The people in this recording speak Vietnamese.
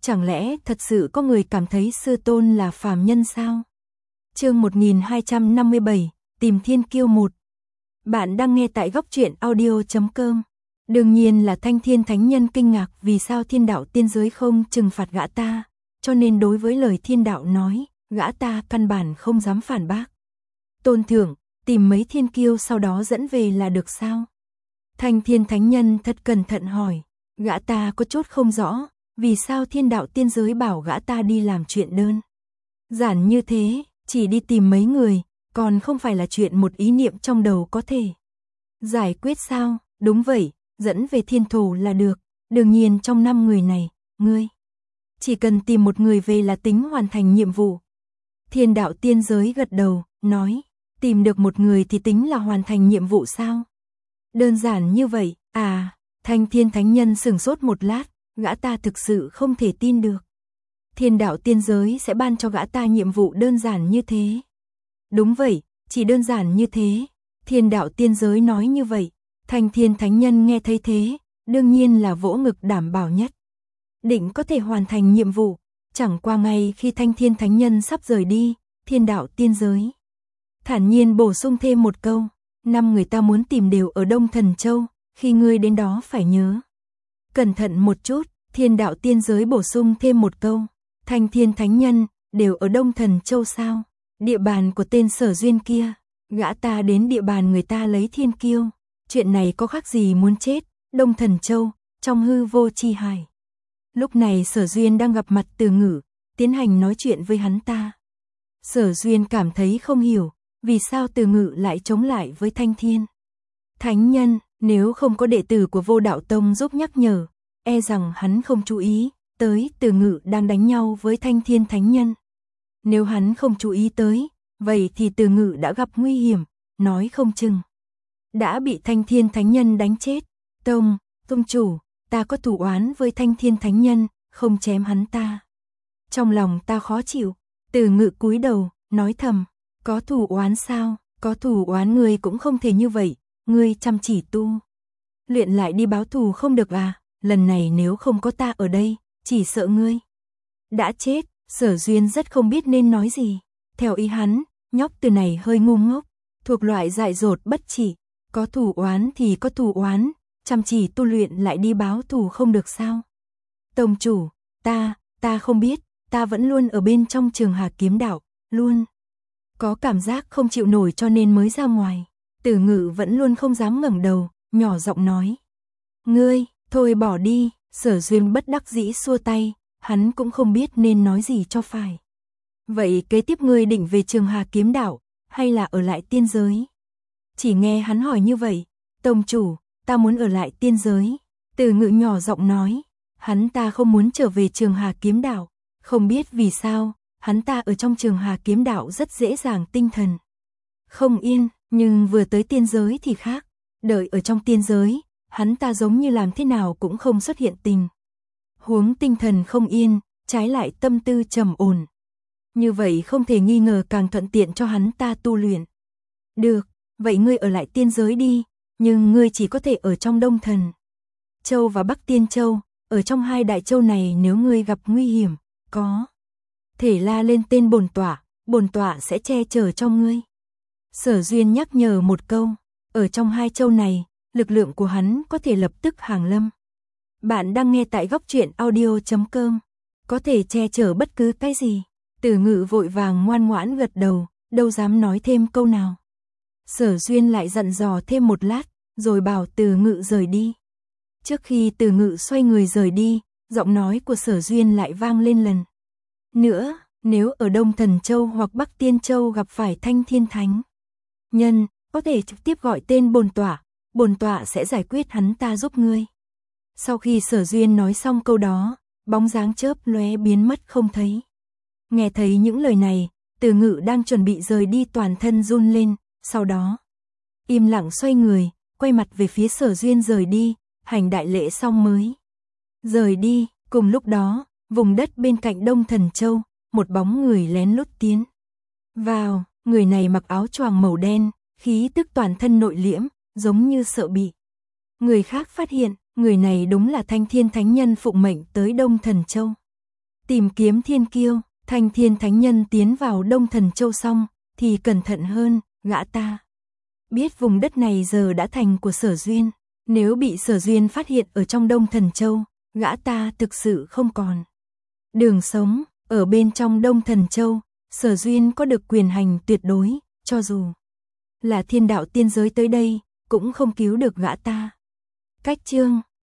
Chẳng lẽ thật sự có người cảm thấy sư tôn là phàm nhân sao? Chương 1257, tìm thiên kiêu 1. Bạn đang nghe tại góc truyện audio.com. Đương nhiên là Thanh Thiên Thánh Nhân kinh ngạc vì sao thiên đạo tiên giới không trừng phạt gã ta, cho nên đối với lời thiên đạo nói, gã ta căn bản không dám phản bác. Tôn thượng, tìm mấy thiên kiêu sau đó dẫn về là được sao? Thanh Thiên Thánh Nhân thật cẩn thận hỏi, gã ta có chút không rõ, vì sao thiên đạo tiên giới bảo gã ta đi làm chuyện đơn giản như thế, chỉ đi tìm mấy người, còn không phải là chuyện một ý niệm trong đầu có thể giải quyết sao? Đúng vậy, dẫn về thiên thổ là được, đương nhiên trong 5 người này, ngươi chỉ cần tìm một người về là tính hoàn thành nhiệm vụ. Thiên đạo tiên giới gật đầu, nói, tìm được một người thì tính là hoàn thành nhiệm vụ sao? Đơn giản như vậy, à? Thanh Thiên Thánh Nhân sửng sốt một lát, gã ta thực sự không thể tin được. Thiên đạo tiên giới sẽ ban cho gã ta nhiệm vụ đơn giản như thế. Đúng vậy, chỉ đơn giản như thế. Thiên đạo tiên giới nói như vậy. Thanh Thiên Thánh Nhân nghe thấy thế, đương nhiên là vỗ ngực đảm bảo nhất định có thể hoàn thành nhiệm vụ. Chẳng qua ngay khi Thanh Thiên Thánh Nhân sắp rời đi, thiên đạo tiên giới thản nhiên bổ sung thêm một câu, 5 người ta muốn tìm đều ở Đông Thần Châu, khi ngươi đến đó phải nhớ cẩn thận một chút. Thiên đạo tiên giới bổ sung thêm một câu, Thanh Thiên Thánh Nhân, đều ở Đông Thần Châu sao? Địa bàn của tên Sở Duyên kia, gã ta đến địa bàn người ta lấy thiên kiêu, chuyện này có khác gì muốn chết? Đông Thần Châu, trong hư vô chi hải. Lúc này Sở Duyên đang gặp mặt Từ Ngự, tiến hành nói chuyện với hắn ta. Sở Duyên cảm thấy không hiểu, vì sao Từ Ngự lại chống lại với Thanh Thiên Thánh Nhân, nếu không có đệ tử của Vô Đạo Tông giúp nhắc nhở, e rằng hắn không chú ý tới Từ Ngự đang đánh nhau với Thanh Thiên Thánh Nhân. Nếu hắn không chú ý tới, vậy thì Từ Ngự đã gặp nguy hiểm, nói không chừng đã bị Thanh Thiên Thánh Nhân đánh chết. Tông chủ, ta có thù oán với Thanh Thiên Thánh Nhân, không chém hắn ta, trong lòng ta khó chịu. Từ Ngự cúi đầu, nói thầm, có thù oán sao? Có thù oán ngươi cũng không thể như vậy, ngươi chăm chỉ tu luyện lại đi báo thù không được à? Lần này nếu không có ta ở đây, chỉ sợ ngươi đã chết. Sở Duyên rất không biết nên nói gì. Theo ý hắn, nhóc từ này hơi ngu ngốc, thuộc loại dại dột bất chỉ. Có thù oán thì có thù oán, chăm chỉ tu luyện lại đi báo thù không được sao? Tông chủ, ta không biết, ta vẫn luôn ở bên trong Trường Hà Kiếm Đạo, luôn có cảm giác không chịu nổi cho nên mới ra ngoài. Từ Ngự vẫn luôn không dám ngẩng đầu, nhỏ giọng nói, ngươi, thôi bỏ đi. Sở Duyên bất đắc dĩ xua tay, hắn cũng không biết nên nói gì cho phải. Vậy kế tiếp ngươi định về Trường Hà Kiếm Đạo, hay là ở lại tiên giới? Chỉ nghe hắn hỏi như vậy, tông chủ, ta muốn ở lại tiên giới. Từ Ngự nhỏ giọng nói, hắn ta không muốn trở về Trường Hà Kiếm Đạo, không biết vì sao, hắn ta ở trong Trường Hà Kiếm Đạo rất dễ dàng tinh thần không yên, nhưng vừa tới tiên giới thì khác, đợi ở trong tiên giới, hắn ta giống như làm thế nào cũng không xuất hiện tình huống tinh thần không yên, trái lại tâm tư trầm ổn. Như vậy không thể nghi ngờ càng thuận tiện cho hắn ta tu luyện. Được, vậy ngươi ở lại tiên giới đi, nhưng ngươi chỉ có thể ở trong Đông Thần Châu và Bắc Tiên Châu, ở trong 2 đại châu này nếu ngươi gặp nguy hiểm, có thể la lên tên bổn tọa sẽ che chở cho ngươi. Sở Duyên nhắc nhở một câu, ở trong 2 châu này, lực lượng của hắn có thể lập tức hàng lâm. Bạn đang nghe tại góc truyện audio.com, có thể che chở bất cứ cái gì. Từ Ngự vội vàng ngoan ngoãn gật đầu, đâu dám nói thêm câu nào. Sở Duyên lại dặn dò thêm một lát, rồi bảo Từ Ngự rời đi. Trước khi Từ Ngự xoay người rời đi, giọng nói của Sở Duyên lại vang lên lần nữa, nếu ở Đông Thần Châu hoặc Bắc Tiên Châu gặp phải Thanh Thiên Thánh Nhân, có thể trực tiếp gọi tên bổn tọa sẽ giải quyết hắn ta giúp ngươi. Sau khi Sở Duyên nói xong câu đó, bóng dáng chớp lóe biến mất không thấy. Nghe thấy những lời này, Từ Ngự đang chuẩn bị rời đi toàn thân run lên, sau đó im lặng xoay người, quay mặt về phía Sở Duyên rời đi, hành đại lễ xong mới rời đi. Cùng lúc đó, vùng đất bên cạnh Đông Thần Châu, một bóng người lén lút tiến vào. Người này mặc áo choàng màu đen, khí tức toàn thân nội liễm, giống như sợ bị người khác phát hiện. Người này đúng là Thanh Thiên Thánh Nhân phụng mệnh tới Đông Thần Châu. Tìm kiếm thiên kiêu, Thanh Thiên Thánh Nhân tiến vào Đông Thần Châu xong, thì cẩn thận hơn, gã ta biết vùng đất này giờ đã thành của Sở Duyên, nếu bị Sở Duyên phát hiện ở trong Đông Thần Châu, gã ta thực sự không còn đường sống. Ở bên trong Đông Thần Châu, Sở Duyên có được quyền hành tuyệt đối, cho dù là thiên đạo tiên giới tới đây, cũng không cứu được gã ta. Cách chương